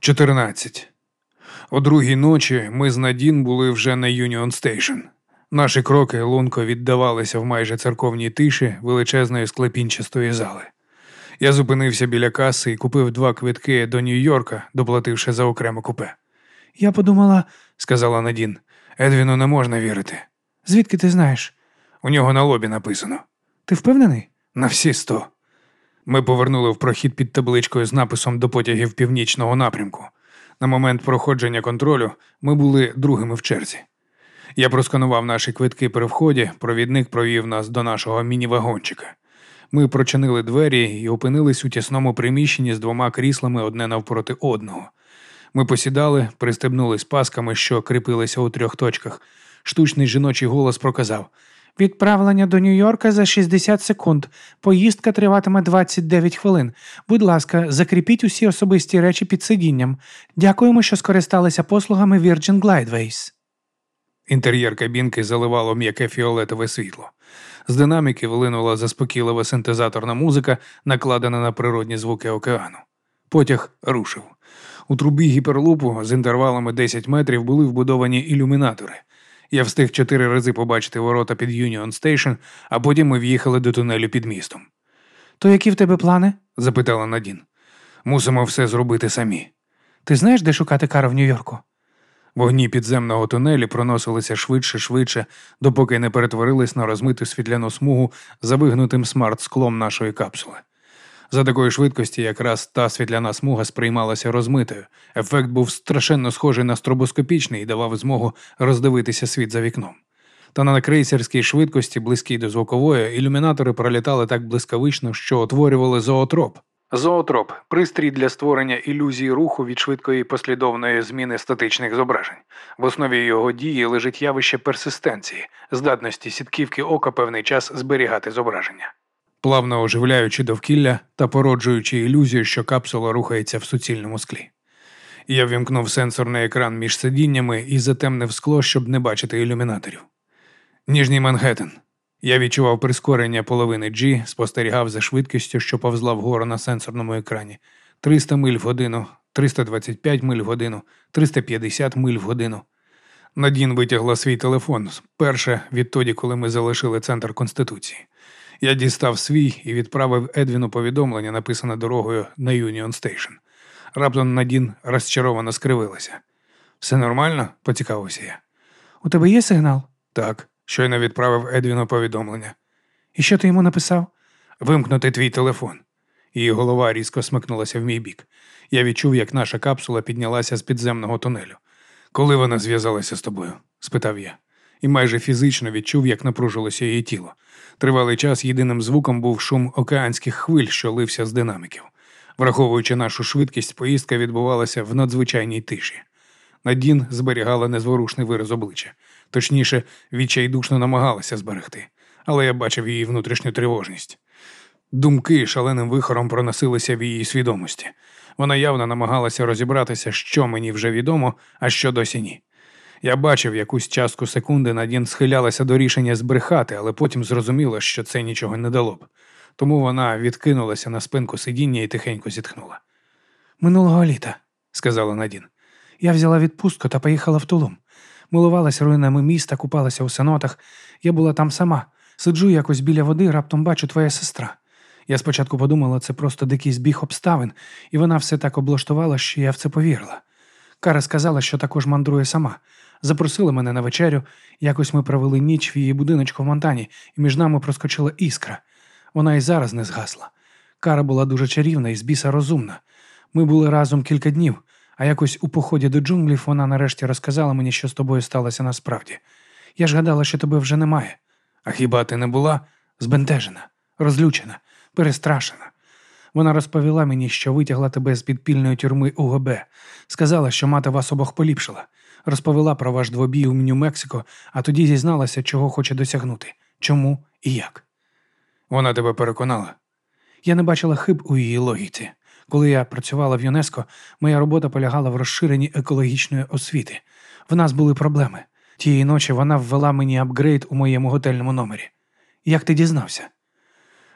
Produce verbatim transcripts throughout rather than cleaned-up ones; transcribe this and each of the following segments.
чотирнадцять. О другій ночі ми з Надін були вже на Юніон Стейшн. Наші кроки лунко віддавалися в майже церковній тиші величезної склепінчастої зали. Я зупинився біля каси і купив два квитки до Нью-Йорка, доплативши за окреме купе. «Я подумала», – сказала Надін, – «Едвіну не можна вірити». «Звідки ти знаєш?» «У нього на лобі написано». «Ти впевнений?» «На всі сто». Ми повернули в прохід під табличкою з написом «До потягів північного напрямку». На момент проходження контролю ми були другими в черзі. Я просканував наші квитки при вході, провідник провів нас до нашого міні-вагончика. Ми прочинили двері і опинились у тісному приміщенні з двома кріслами одне навпроти одного. Ми посідали, пристебнулись пасками, що кріпилися у трьох точках. Штучний жіночий голос проказав: «Відправлення до Нью-Йорка за шістдесят секунд. Поїздка триватиме двадцять дев'ять хвилин. Будь ласка, закріпіть усі особисті речі під сидінням. Дякуємо, що скористалися послугами Virgin Glideways». Інтер'єр кабінки заливало м'яке фіолетове світло. З динаміки вилинула заспокійлива синтезаторна музика, накладена на природні звуки океану. Потяг рушив. У трубі гіперлупу з інтервалами десять метрів були вбудовані ілюмінатори. Я встиг чотири рази побачити ворота під Юніон Стейшн, а потім ми в'їхали до тунелю під містом. «То які в тебе плани?» – запитала Надін. «Мусимо все зробити самі». «Ти знаєш, де шукати Кару в Нью-Йорку?» Вогні підземного тунелі проносилися швидше-швидше, допоки не перетворились на розмиту світляну смугу за вигнутим смарт-склом нашої капсули. За такої швидкості якраз та світляна смуга сприймалася розмитою. Ефект був страшенно схожий на стробоскопічний і давав змогу роздивитися світ за вікном. Та на крейсерській швидкості, близькій до звукової, ілюмінатори пролітали так блискавично, що утворювали зоотроп. Зоотроп – пристрій для створення ілюзії руху від швидкої послідовної зміни статичних зображень. В основі його дії лежить явище персистенції, здатності сітківки ока певний час зберігати зображення, плавно оживляючи довкілля та породжуючи ілюзію, що капсула рухається в суцільному склі. Я вімкнув сенсорний екран між сидіннями і затемнив скло, щоб не бачити ілюмінаторів. Ніжній Манхеттен. Я відчував прискорення половини G, спостерігав за швидкістю, що повзла вгору на сенсорному екрані. триста миль в годину, триста двадцять п'ять миль в годину, триста п'ятдесят миль в годину. Надін витягла свій телефон, перше відтоді, коли ми залишили Центр Конституції. Я дістав свій і відправив Едвіну повідомлення, написане дорогою на Юніон Стейшн. Раптом Надін розчаровано скривилася. «Все нормально?» – поцікавився я. «У тебе є сигнал?» «Так». Щойно відправив Едвіну повідомлення. «І що ти йому написав?» «Вимкнути твій телефон». Її голова різко смикнулася в мій бік. Я відчув, як наша капсула піднялася з підземного тунелю. «Коли вона зв'язалася з тобою?» – спитав я. І майже фізично відчув, як напружилося її тіло. Тривалий час єдиним звуком був шум океанських хвиль, що лився з динаміків. Враховуючи нашу швидкість, поїздка відбувалася в надзвичайній тиші. Надін зберігала незворушний вираз обличчя. Точніше, відчайдушно намагалася зберегти. Але я бачив її внутрішню тривожність. Думки шаленим вихором проносилися в її свідомості. Вона явно намагалася розібратися, що мені вже відомо, а що досі ні. Я бачив, якусь частку секунди Надін схилялася до рішення збрехати, але потім зрозуміла, що це нічого не дало б. Тому вона відкинулася на спинку сидіння і тихенько зітхнула. «Минулого літа», – сказала Надін. «Я взяла відпустку та поїхала в Тулум. Милувалася руїнами міста, купалася у сенотах. Я була там сама. Сиджу якось біля води, раптом бачу твоя сестра. Я спочатку подумала, це просто дикий збіг обставин, і вона все так облаштувала, що я в це повірила. Кара сказала, що також мандрує сама. Запросила мене на вечерю, якось ми провели ніч в її будиночку в Монтані, і між нами проскочила іскра. Вона і зараз не згасла. Кара була дуже чарівна і з біса розумна. Ми були разом кілька днів, а якось у поході до джунглів вона нарешті розказала мені, що з тобою сталося насправді. Я ж гадала, що тебе вже немає. А хіба ти не була? Збентежена, розлючена, перестрашена. Вона розповіла мені, що витягла тебе з підпільної тюрми У Г Б. Сказала, що мати вас обох поліпшила. Розповіла про ваш двобій у Нью-Мексико, а тоді зізналася, чого хоче досягнути. Чому і як. Вона тебе переконала? Я не бачила хиб у її логіці. Коли я працювала в ЮНЕСКО, моя робота полягала в розширенні екологічної освіти. В нас були проблеми. Тієї ночі вона ввела мені апгрейд у моєму готельному номері. Як ти дізнався?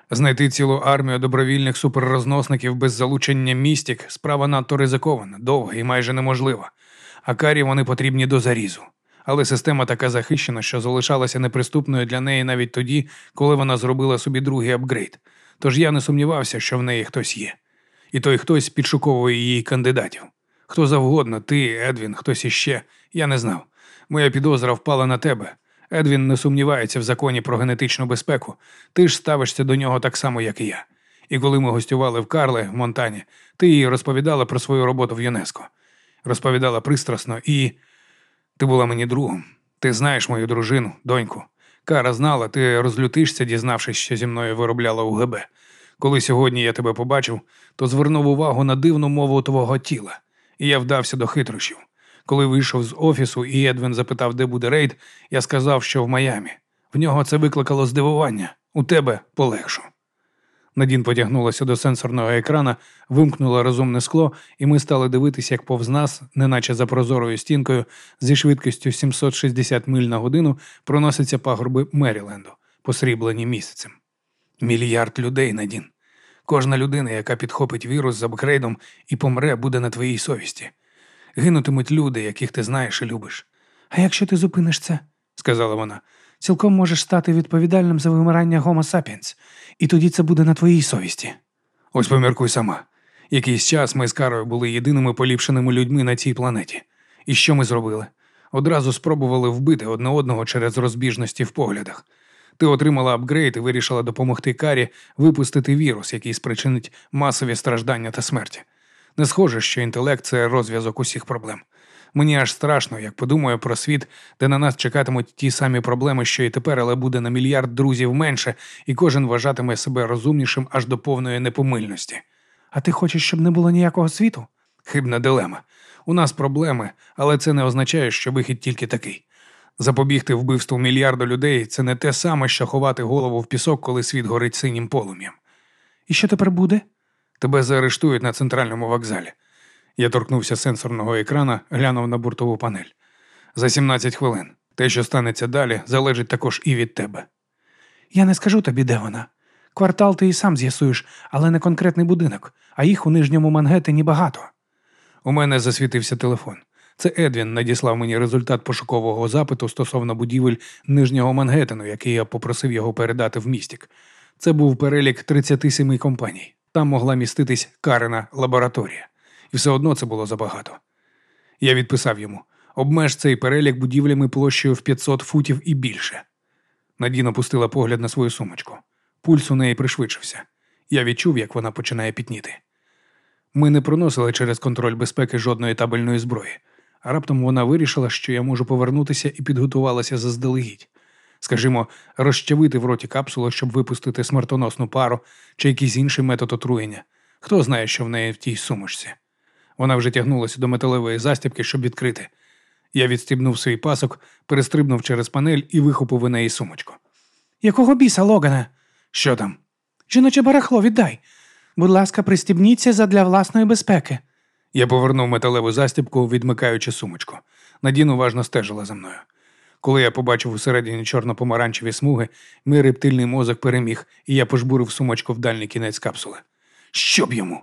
Знайти цілу армію добровільних суперрозносників без залучення містік – справа надто ризикована, довга і майже неможлива. А Карі вони потрібні до зарізу. Але система така захищена, що залишалася неприступною для неї навіть тоді, коли вона зробила собі другий апгрейд. Тож я не сумнівався, що в неї хтось є. І той хтось підшуковує її кандидатів. Хто завгодно, ти, Едвін, хтось іще, я не знав. Моя підозра впала на тебе. Едвін не сумнівається в законі про генетичну безпеку. Ти ж ставишся до нього так само, як і я. І коли ми гостювали в Карле, в Монтані, ти їй розповідала про свою роботу в ЮНЕСКО. Розповідала пристрасно і... Ти була мені другом. Ти знаєш мою дружину, доньку. Кара знала, ти розлютишся, дізнавшись, що зі мною виробляла УГБ. Коли сьогодні я тебе побачив, то звернув увагу на дивну мову твого тіла. І я вдався до хитрощів. Коли вийшов з офісу і Едвін запитав, де буде рейд, я сказав, що в Майамі. В нього це викликало здивування. У тебе полегшу. Надін потягнулася до сенсорного екрана, вимкнула розумне скло, і ми стали дивитися, як повз нас, неначе за прозорою стінкою, зі швидкістю сімсот шістдесят миль на годину проносяться пагорби Меріленду, посріблені місяцем. Мільярд людей, Надін. Кожна людина, яка підхопить вірус з апгрейдом і помре, буде на твоїй совісті. Гинутимуть люди, яких ти знаєш і любиш. А якщо ти зупиниш це, сказала вона, цілком можеш стати відповідальним за вимирання Homo sapiens, і тоді це буде на твоїй совісті. Ось поміркуй сама. Якийсь час ми з Карою були єдиними поліпшеними людьми на цій планеті. І що ми зробили? Одразу спробували вбити одне одного через розбіжності в поглядах. Ти отримала апгрейд і вирішила допомогти Карі випустити вірус, який спричинить масові страждання та смерті. Не схоже, що інтелект – це розв'язок усіх проблем. Мені аж страшно, як подумаю про світ, де на нас чекатимуть ті самі проблеми, що і тепер, але буде на мільярд друзів менше, і кожен вважатиме себе розумнішим аж до повної непомильності. А ти хочеш, щоб не було ніякого світу? Хибна дилема. У нас проблеми, але це не означає, що вихід тільки такий. Запобігти вбивству мільярду людей – це не те саме, що ховати голову в пісок, коли світ горить синім полум'ям. І що тепер буде? Тебе заарештують на центральному вокзалі. Я торкнувся сенсорного екрана, глянув на бортову панель. За сімнадцять хвилин. Те, що станеться далі, залежить також і від тебе. Я не скажу тобі, де вона. Квартал ти і сам з'ясуєш, але не конкретний будинок, а їх у Нижньому Мангеттені багато. У мене засвітився телефон. Це Едвін надіслав мені результат пошукового запиту стосовно будівель Нижнього Мангеттену, який я попросив його передати в містік. Це був перелік тридцяти семи компаній. Там могла міститись Карина лабораторія. І все одно це було забагато. Я відписав йому: обмеж цей перелік будівлями площею в п'ятсот футів і більше. Надін опустила погляд на свою сумочку. Пульс у неї пришвидшився. Я відчув, як вона починає пітніти. Ми не проносили через контроль безпеки жодної табельної зброї. А раптом вона вирішила, що я можу повернутися і підготувалася заздалегідь. Скажімо, розчавити в роті капсулу, щоб випустити смертоносну пару, чи якийсь інший метод отруєння. Хто знає, що в неї в тій сумочці. Вона вже тягнулася до металевої застібки, щоб відкрити. Я відстібнув свій пасок, перестрибнув через панель і вихопив у неї сумочку. Якого біса, Логане? Що там? Жіноче барахло, віддай. Будь ласка, пристібніться задля власної безпеки. Я повернув металеву застібку, відмикаючи сумочку. Надін уважно стежила за мною. Коли я побачив усередині чорно-помаранчеві смуги, мій рептильний мозок переміг, і я пожбурив сумочку в дальній кінець капсули. Щоб йому!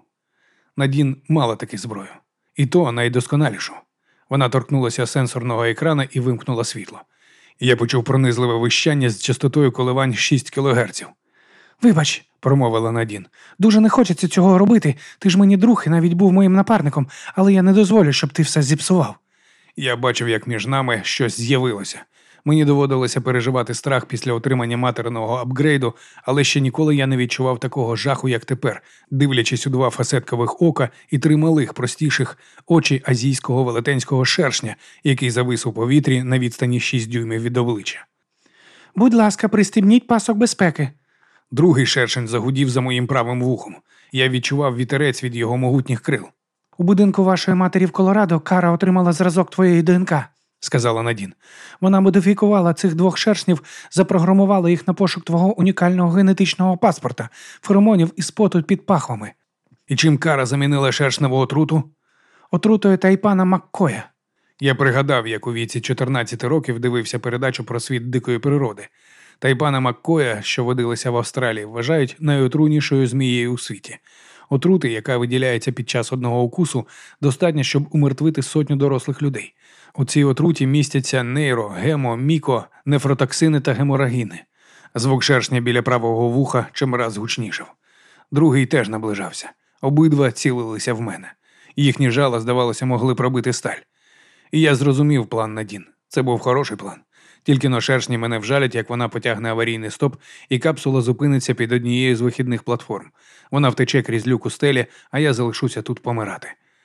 Надін мала таки зброю. І то найдосконалішу. Вона торкнулася сенсорного екрана і вимкнула світло. Я почув пронизливе вищання з частотою коливань шість кілогерців. «Вибач», – промовила Надін, – «дуже не хочеться цього робити. Ти ж мені друг і навіть був моїм напарником, але я не дозволю, щоб ти все зіпсував». Я бачив, як між нами щось з'явилося. Мені доводилося переживати страх після отримання материного апгрейду, але ще ніколи я не відчував такого жаху, як тепер, дивлячись у два фасеткових ока і три малих, простіших очі азійського велетенського шершня, який завис у повітрі на відстані шість дюймів від обличчя. «Будь ласка, пристібніть пасок безпеки». Другий шершень загудів за моїм правим вухом. Я відчував вітерець від його могутніх крил. «У будинку вашої матері в Колорадо Кара отримала зразок твоєї ДНК», – сказала Надін. «Вона модифікувала цих двох шершнів, запрограмувала їх на пошук твого унікального генетичного паспорта, феромонів і споту під пахвами». «І чим Кара замінила шершневу отруту?» «Отрутою Тайпана Маккоя». Я пригадав, як у віці чотирнадцяти років дивився передачу про світ дикої природи. Та й пана Маккоя, що водилися в Австралії, вважають найотруннішою змією у світі. Отрути, яка виділяється під час одного укусу, достатньо, щоб умертвити сотню дорослих людей. У цій отруті містяться нейро, гемо, міко, нефротоксини та геморагіни. Звук шершня біля правого вуха чимраз гучнішав. Другий теж наближався. Обидва цілилися в мене. Їхні жала, здавалося, могли пробити сталь. І я зрозумів план Надін. Це був хороший план. Тільки но шершні мене вжалять, як вона потягне аварійний стоп, і капсула зупиниться під однією з вихідних платформ. Вона втече крізь люк у стелі, а я залишуся тут помирати.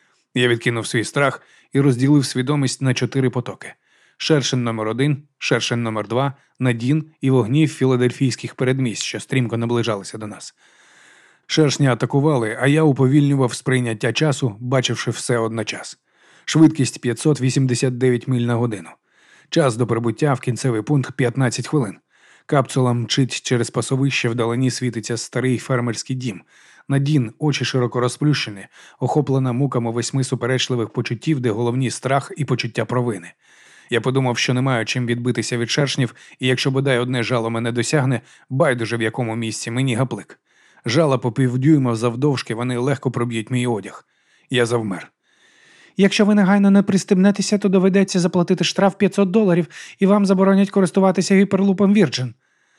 Я відкинув свій страх і розділив свідомість на чотири потоки. Шершень номер один, шершень номер два, Надін і вогні філадельфійських передмість, що стрімко наближалися до нас. Шершні атакували, а я уповільнював сприйняття часу, бачивши все одночас. Швидкість п'ятсот вісімдесят дев'ять миль на годину. Час до прибуття в кінцевий пункт п'ятнадцять хвилин. Капсула мчить через пасовище, вдалині світиться старий фермерський дім. Надін, очі широко розплющені, охоплена муками восьми суперечливих почуттів, де головні страх і почуття провини. Я подумав, що не маю чим відбитися від шершнів, і якщо бодай одне жало мене досягне, байдуже в якому місці, мені гаплик. Жала по півдюйма завдовжки, вони легко проб'ють мій одяг. Я завмер. Якщо ви негайно не пристебнетеся, то доведеться заплатити штраф п'ятсот доларів і вам заборонять користуватися гіперлупом Virgin.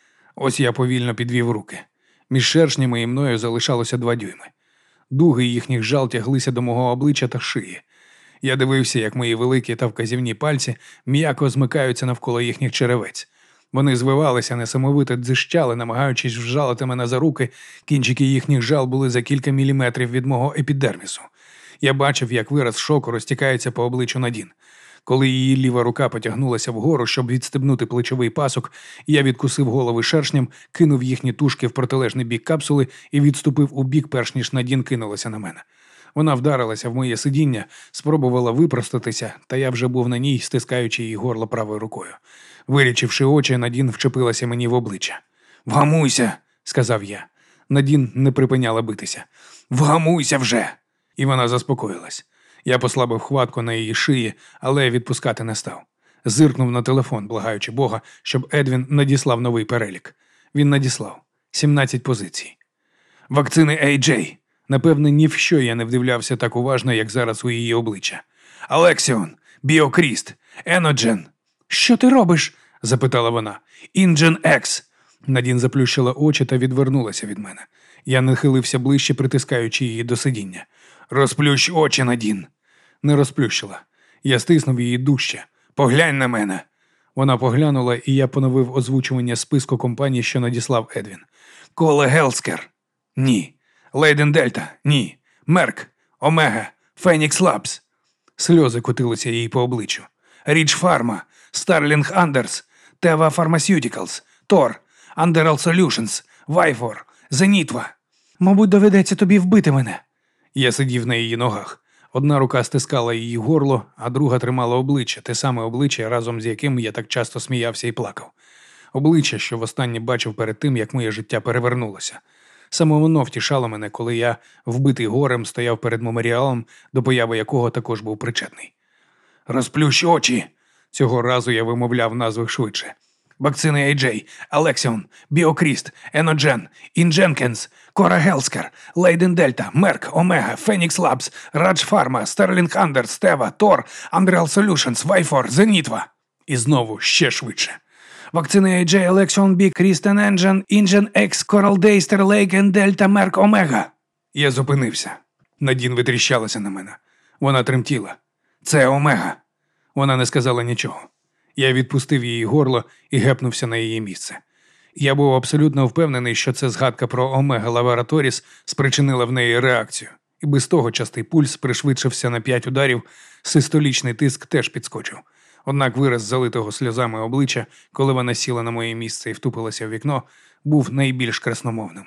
Ось я повільно підвів руки. Між шершнями і мною залишалося два дюйми. Дуги їхніх жал тяглися до мого обличчя та шиї. Я дивився, як мої великі та вказівні пальці м'яко змикаються навколо їхніх черевець. Вони звивалися, несамовито дзижчали, намагаючись вжалити мене за руки, кінчики їхніх жал були за кілька міліметрів від мого епідермісу. Я бачив, як вираз шоку розтікається по обличчю Надін. Коли її ліва рука потягнулася вгору, щоб відстебнути плечовий пасок, я відкусив голови шершням, кинув їхні тушки в протилежний бік капсули і відступив у бік, перш ніж Надін кинулася на мене. Вона вдарилася в моє сидіння, спробувала випростатися, та я вже був на ній, стискаючи її горло правою рукою. Вирічивши очі, Надін вчепилася мені в обличчя. «Вгамуйся!» – сказав я. Надін не припиняла битися. «Вгамуйся вже!» І вона заспокоїлась. Я послабив хватку на її шиї, але відпускати не став. Зиркнув на телефон, благаючи Бога, щоб Едвін надіслав новий перелік. Він надіслав. сімнадцять позицій. Вакцини ей джей. Напевне, ні в що я не вдивлявся так уважно, як зараз у її обличчя. Алексіон, Біокріст, Еноджен. «Що ти робиш?» – запитала вона. «Інджен Екс». Надін заплющила очі та відвернулася від мене. Я нахилився ближче, притискаючи її до сидіння. «Розплющ очі, Надін!» Не розплющила. Я стиснув її дужче. «Поглянь на мене!» Вона поглянула, і я поновив озвучування списку компаній, що надіслав Едвін. «Коле Гелскер?» «Ні». «Лейден Дельта?» «Ні». «Мерк?» «Омега?» «Фенікс Лабс?» Сльози котилися їй по обличчю. «Річ Фарма?» «Старлінг Андерс?» «Тева Фармасютикалс?» «Тор?» «Андерал Солюшнс?» «Вайфор?» «Зенітва?» «Мабуть, доведеться тобі вбити мене». Я сидів на її ногах. Одна рука стискала її горло, а друга тримала обличчя, те саме обличчя, разом з яким я так часто сміявся і плакав. Обличчя, що востаннє бачив перед тим, як моє життя перевернулося. Саме воно втішало мене, коли я, вбитий горем, стояв перед меморіалом, до появи якого також був причетний. «Розплющ очі!» Цього разу я вимовляв назви швидше. «Вакцини ей джей, Алексіон, Біокріст, Еноджен, Індженкенс, Кора Гелскер, Лейден Дельта, Мерк, Омега, Фенікс Лабс, Радж Фарма, Стерлінг Андерс, Тева, Тор, Андреал Солюшнс, Вайфор, Зенітва». І знову ще швидше. «Вакцини ей джей, Алексіон, Бі, Крістен, Енджен, Інджен, Екс, Корал Дейстер, Лейкен, Дельта, Мерк, Омега». Я зупинився. Надін витріщалася на мене. Вона тремтіла. «Це Омега». Вона не сказала нічого. Я відпустив її горло і гепнувся на її місце. Я був абсолютно впевнений, що це згадка про Омега Лабораторіс спричинила в неї реакцію. І без того частий пульс пришвидшився на п'ять ударів, систолічний тиск теж підскочив. Однак вираз залитого сльозами обличчя, коли вона сіла на моє місце і втупилася в вікно, був найбільш красномовним.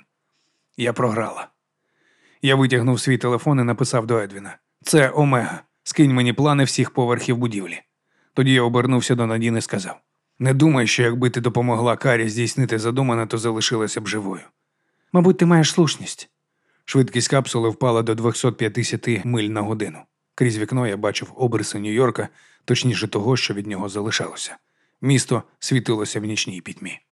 Я програла. Я витягнув свій телефон і написав до Едвіна. «Це Омега. Скинь мені плани всіх поверхів будівлі». Тоді я обернувся до Надін і сказав. «Не думай, що якби ти допомогла Карі здійснити задумане, то залишилася б живою». «Мабуть, ти маєш слушність». Швидкість капсули впала до двісті п'ятдесят миль на годину. Крізь вікно я бачив обриси Нью-Йорка, точніше того, що від нього залишалося. Місто світилося в нічній пітьмі.